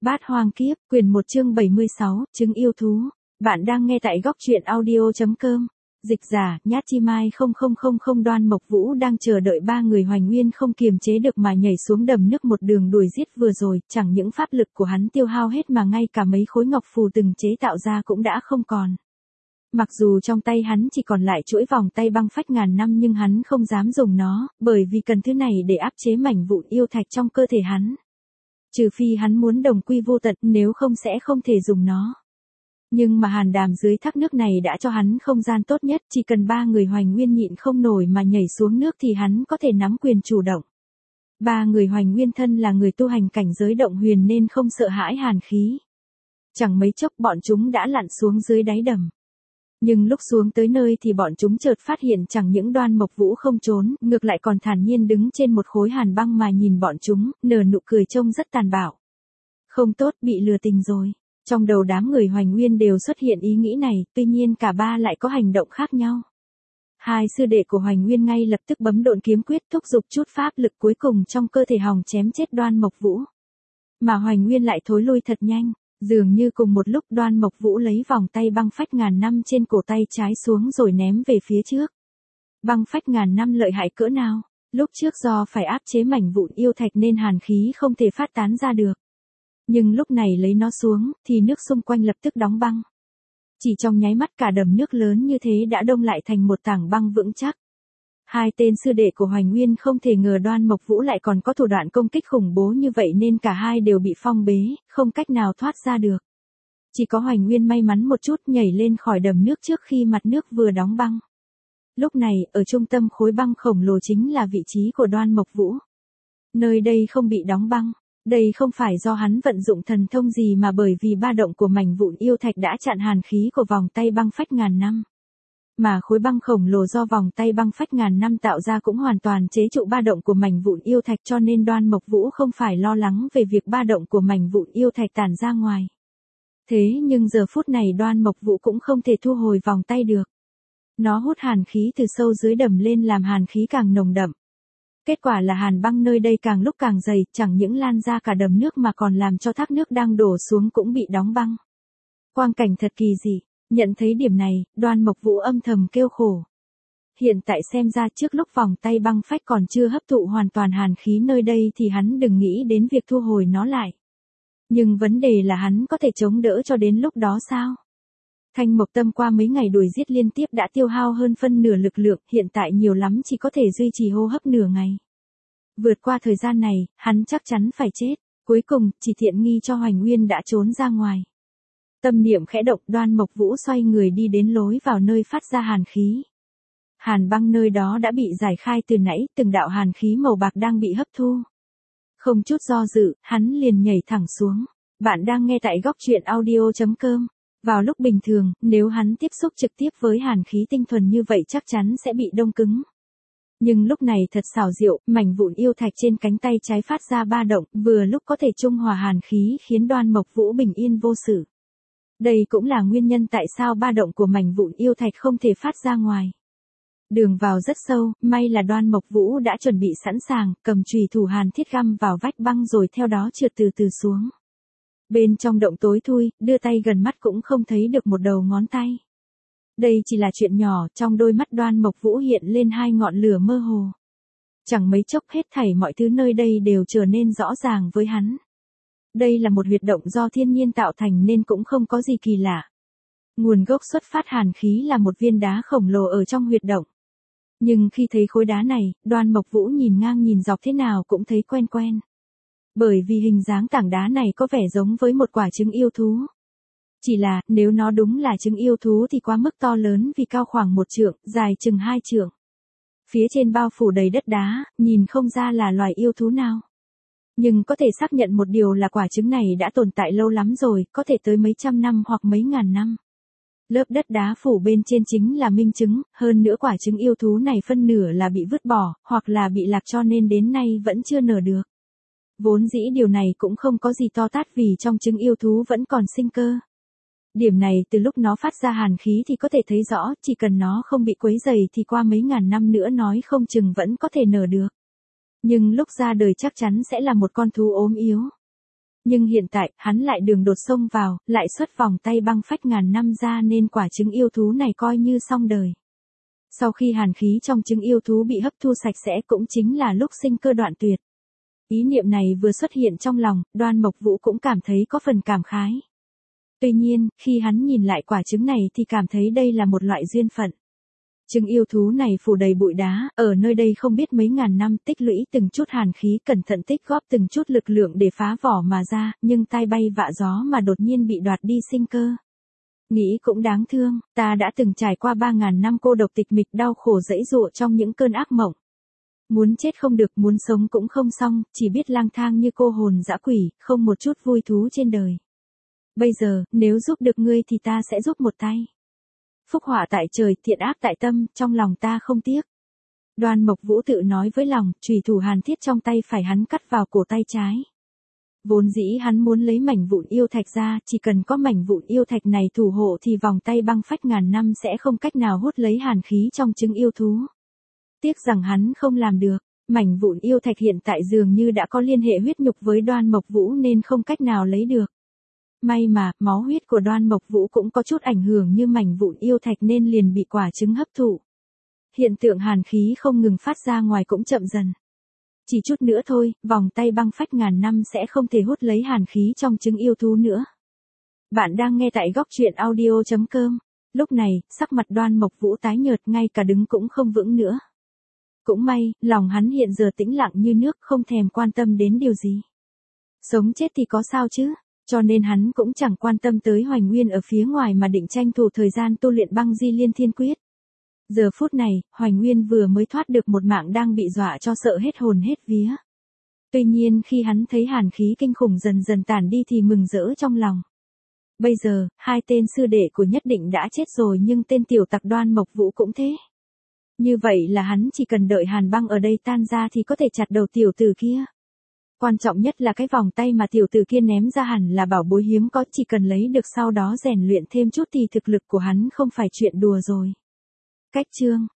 Bát Hoang Kiếp, quyển 1 chương 76, trứng yêu thú. Bạn đang nghe tại góc truyện audio.com. Dịch giả, Nhát Chi Mai 0000 Đoan Mộc Vũ đang chờ đợi ba người Hoành Nguyên không kiềm chế được mà nhảy xuống đầm nước một đường đuổi giết vừa rồi, chẳng những pháp lực của hắn tiêu hao hết mà ngay cả mấy khối ngọc phù từng chế tạo ra cũng đã không còn. Mặc dù trong tay hắn chỉ còn lại chuỗi vòng tay băng phách ngàn năm nhưng hắn không dám dùng nó, bởi vì cần thứ này để áp chế mảnh vụn yêu thạch trong cơ thể hắn. Trừ phi hắn muốn đồng quy vô tận, nếu không sẽ không thể dùng nó. Nhưng mà hàn đàm dưới thác nước này đã cho hắn không gian tốt nhất, chỉ cần ba người Hoành Nguyên nhịn không nổi mà nhảy xuống nước thì hắn có thể nắm quyền chủ động. Ba người Hoành Nguyên thân là người tu hành cảnh giới động huyền nên không sợ hãi hàn khí. Chẳng mấy chốc bọn chúng đã lặn xuống dưới đáy đầm. Nhưng lúc xuống tới nơi thì bọn chúng chợt phát hiện chẳng những Đoan Mộc Vũ không trốn, ngược lại còn thản nhiên đứng trên một khối hàn băng mà nhìn bọn chúng, nở nụ cười trông rất tàn bạo. Không tốt, bị lừa tình rồi. Trong đầu đám người Hoành Nguyên đều xuất hiện ý nghĩ này, tuy nhiên cả ba lại có hành động khác nhau. Hai sư đệ của Hoành Nguyên ngay lập tức bấm độn kiếm quyết thúc giục chút pháp lực cuối cùng trong cơ thể hòng chém chết Đoan Mộc Vũ. Mà Hoành Nguyên lại thối lui thật nhanh. Dường như cùng một lúc Đoan Mộc Vũ lấy vòng tay băng phách ngàn năm trên cổ tay trái xuống rồi ném về phía trước. Băng phách ngàn năm lợi hại cỡ nào, lúc trước do phải áp chế mảnh vụn yêu thạch nên hàn khí không thể phát tán ra được. Nhưng lúc này lấy nó xuống thì nước xung quanh lập tức đóng băng. Chỉ trong nháy mắt cả đầm nước lớn như thế đã đông lại thành một tảng băng vững chắc. Hai tên sư đệ của Hoành Nguyên không thể ngờ Đoan Mộc Vũ lại còn có thủ đoạn công kích khủng bố như vậy nên cả hai đều bị phong bế, không cách nào thoát ra được. Chỉ có Hoành Nguyên may mắn một chút nhảy lên khỏi đầm nước trước khi mặt nước vừa đóng băng. Lúc này, ở trung tâm khối băng khổng lồ chính là vị trí của Đoan Mộc Vũ. Nơi đây không bị đóng băng. Đây không phải do hắn vận dụng thần thông gì mà bởi vì ba động của mảnh vụn yêu thạch đã chặn hàn khí của vòng tay băng phách ngàn năm. Mà khối băng khổng lồ do vòng tay băng phách ngàn năm tạo ra cũng hoàn toàn chế trụ ba động của mảnh vụn yêu thạch cho nên Đoan Mộc Vũ không phải lo lắng về việc ba động của mảnh vụn yêu thạch tản ra ngoài. Thế nhưng giờ phút này Đoan Mộc Vũ cũng không thể thu hồi vòng tay được. Nó hút hàn khí từ sâu dưới đầm lên làm hàn khí càng nồng đậm. Kết quả là hàn băng nơi đây càng lúc càng dày, chẳng những lan ra cả đầm nước mà còn làm cho thác nước đang đổ xuống cũng bị đóng băng. Quang cảnh thật kỳ dị. Nhận thấy điểm này, Đoan Mộc Vũ âm thầm kêu khổ. Hiện tại xem ra trước lúc vòng tay băng phách còn chưa hấp thụ hoàn toàn hàn khí nơi đây thì hắn đừng nghĩ đến việc thu hồi nó lại. Nhưng vấn đề là hắn có thể chống đỡ cho đến lúc đó sao? Thanh Mộc Tâm qua mấy ngày đuổi giết liên tiếp đã tiêu hao hơn phân nửa lực lượng, hiện tại nhiều lắm chỉ có thể duy trì hô hấp nửa ngày. Vượt qua thời gian này, hắn chắc chắn phải chết. Cuối cùng, chỉ tiện nghi cho Hoành Nguyên đã trốn ra ngoài. Tâm niệm khẽ động, Đoan Mộc Vũ xoay người đi đến lối vào nơi phát ra hàn khí. Hàn băng nơi đó đã bị giải khai từ nãy, từng đạo hàn khí màu bạc đang bị hấp thu. Không chút do dự, hắn liền nhảy thẳng xuống. Bạn đang nghe tại góc truyện audio.com. Vào lúc bình thường, nếu hắn tiếp xúc trực tiếp với hàn khí tinh thuần như vậy chắc chắn sẽ bị đông cứng. Nhưng lúc này thật xảo diệu, mảnh vụn yêu thạch trên cánh tay trái phát ra ba động, vừa lúc có thể trung hòa hàn khí khiến Đoan Mộc Vũ bình yên vô sự. Đây cũng là nguyên nhân tại sao ba động của mảnh vụn yêu thạch không thể phát ra ngoài. Đường vào rất sâu, may là Đoan Mộc Vũ đã chuẩn bị sẵn sàng, cầm chùy thủ hàn thiết găm vào vách băng rồi theo đó trượt từ từ xuống. Bên trong động tối thui, đưa tay gần mắt cũng không thấy được một đầu ngón tay. Đây chỉ là chuyện nhỏ, trong đôi mắt Đoan Mộc Vũ hiện lên hai ngọn lửa mơ hồ. Chẳng mấy chốc hết thảy mọi thứ nơi đây đều trở nên rõ ràng với hắn. Đây là một huyệt động do thiên nhiên tạo thành nên cũng không có gì kỳ lạ. Nguồn gốc xuất phát hàn khí là một viên đá khổng lồ ở trong huyệt động. Nhưng khi thấy khối đá này, Đoan Mộc Vũ nhìn ngang nhìn dọc thế nào cũng thấy quen quen. Bởi vì hình dáng tảng đá này có vẻ giống với một quả trứng yêu thú. Chỉ là, nếu nó đúng là trứng yêu thú thì quá mức to lớn vì cao khoảng 1 trượng, dài chừng 2 trượng. Phía trên bao phủ đầy đất đá, nhìn không ra là loài yêu thú nào. Nhưng có thể xác nhận một điều là quả trứng này đã tồn tại lâu lắm rồi, có thể tới mấy trăm năm hoặc mấy ngàn năm. Lớp đất đá phủ bên trên chính là minh chứng, hơn nữa quả trứng yêu thú này phân nửa là bị vứt bỏ, hoặc là bị lạc cho nên đến nay vẫn chưa nở được. Vốn dĩ điều này cũng không có gì to tát vì trong trứng yêu thú vẫn còn sinh cơ. Điểm này từ lúc nó phát ra hàn khí thì có thể thấy rõ, chỉ cần nó không bị quấy rầy thì qua mấy ngàn năm nữa nói không chừng vẫn có thể nở được. Nhưng lúc ra đời chắc chắn sẽ là một con thú ốm yếu. Nhưng hiện tại, hắn lại đường đột xông vào, lại xuất vòng tay băng phách ngàn năm ra nên quả trứng yêu thú này coi như xong đời. Sau khi hàn khí trong trứng yêu thú bị hấp thu sạch sẽ cũng chính là lúc sinh cơ đoạn tuyệt. Ý niệm này vừa xuất hiện trong lòng, Đoan Mộc Vũ cũng cảm thấy có phần cảm khái. Tuy nhiên, khi hắn nhìn lại quả trứng này thì cảm thấy đây là một loại duyên phận. Trứng yêu thú này phủ đầy bụi đá, ở nơi đây không biết mấy ngàn năm tích lũy từng chút hàn khí cẩn thận tích góp từng chút lực lượng để phá vỏ mà ra, nhưng tai bay vạ gió mà đột nhiên bị đoạt đi sinh cơ. Nghĩ cũng đáng thương, ta đã từng trải qua 3.000 năm cô độc tịch mịch đau khổ dẫy dụa trong những cơn ác mộng. Muốn chết không được, muốn sống cũng không xong, chỉ biết lang thang như cô hồn dã quỷ, không một chút vui thú trên đời. Bây giờ, nếu giúp được ngươi thì ta sẽ giúp một tay. Phúc họa tại trời, thiện ác tại tâm, trong lòng ta không tiếc. Đoan Mộc Vũ tự nói với lòng, chùy thủ hàn thiết trong tay phải hắn cắt vào cổ tay trái. Vốn dĩ hắn muốn lấy mảnh vụn yêu thạch ra, chỉ cần có mảnh vụn yêu thạch này thủ hộ thì vòng tay băng phách ngàn năm sẽ không cách nào hút lấy hàn khí trong trứng yêu thú. Tiếc rằng hắn không làm được, mảnh vụn yêu thạch hiện tại dường như đã có liên hệ huyết nhục với Đoan Mộc Vũ nên không cách nào lấy được. May mà, máu huyết của Đoan Mộc Vũ cũng có chút ảnh hưởng như mảnh vụn yêu thạch nên liền bị quả trứng hấp thụ. Hiện tượng hàn khí không ngừng phát ra ngoài cũng chậm dần. Chỉ chút nữa thôi, vòng tay băng phách ngàn năm sẽ không thể hút lấy hàn khí trong trứng yêu thú nữa. Bạn đang nghe tại góc truyện audio.com. Lúc này, sắc mặt Đoan Mộc Vũ tái nhợt, ngay cả đứng cũng không vững nữa. Cũng may, lòng hắn hiện giờ tĩnh lặng như nước, không thèm quan tâm đến điều gì. Sống chết thì có sao chứ, cho nên hắn cũng chẳng quan tâm tới Hoành Nguyên ở phía ngoài mà định tranh thủ thời gian tu luyện băng di liên thiên quyết. Giờ phút này, Hoành Nguyên vừa mới thoát được một mạng đang bị dọa cho sợ hết hồn hết vía. Tuy nhiên khi hắn thấy hàn khí kinh khủng dần dần tản đi thì mừng rỡ trong lòng. Bây giờ, hai tên sư đệ của Nhất Định đã chết rồi nhưng tên tiểu tặc Đoan Mộc Vũ cũng thế. Như vậy là hắn chỉ cần đợi hàn băng ở đây tan ra thì có thể chặt đầu tiểu tử kia. Quan trọng nhất là cái vòng tay mà tiểu tử kia ném ra hẳn là bảo bối hiếm có, chỉ cần lấy được sau đó rèn luyện thêm chút thì thực lực của hắn không phải chuyện đùa rồi. Cách chương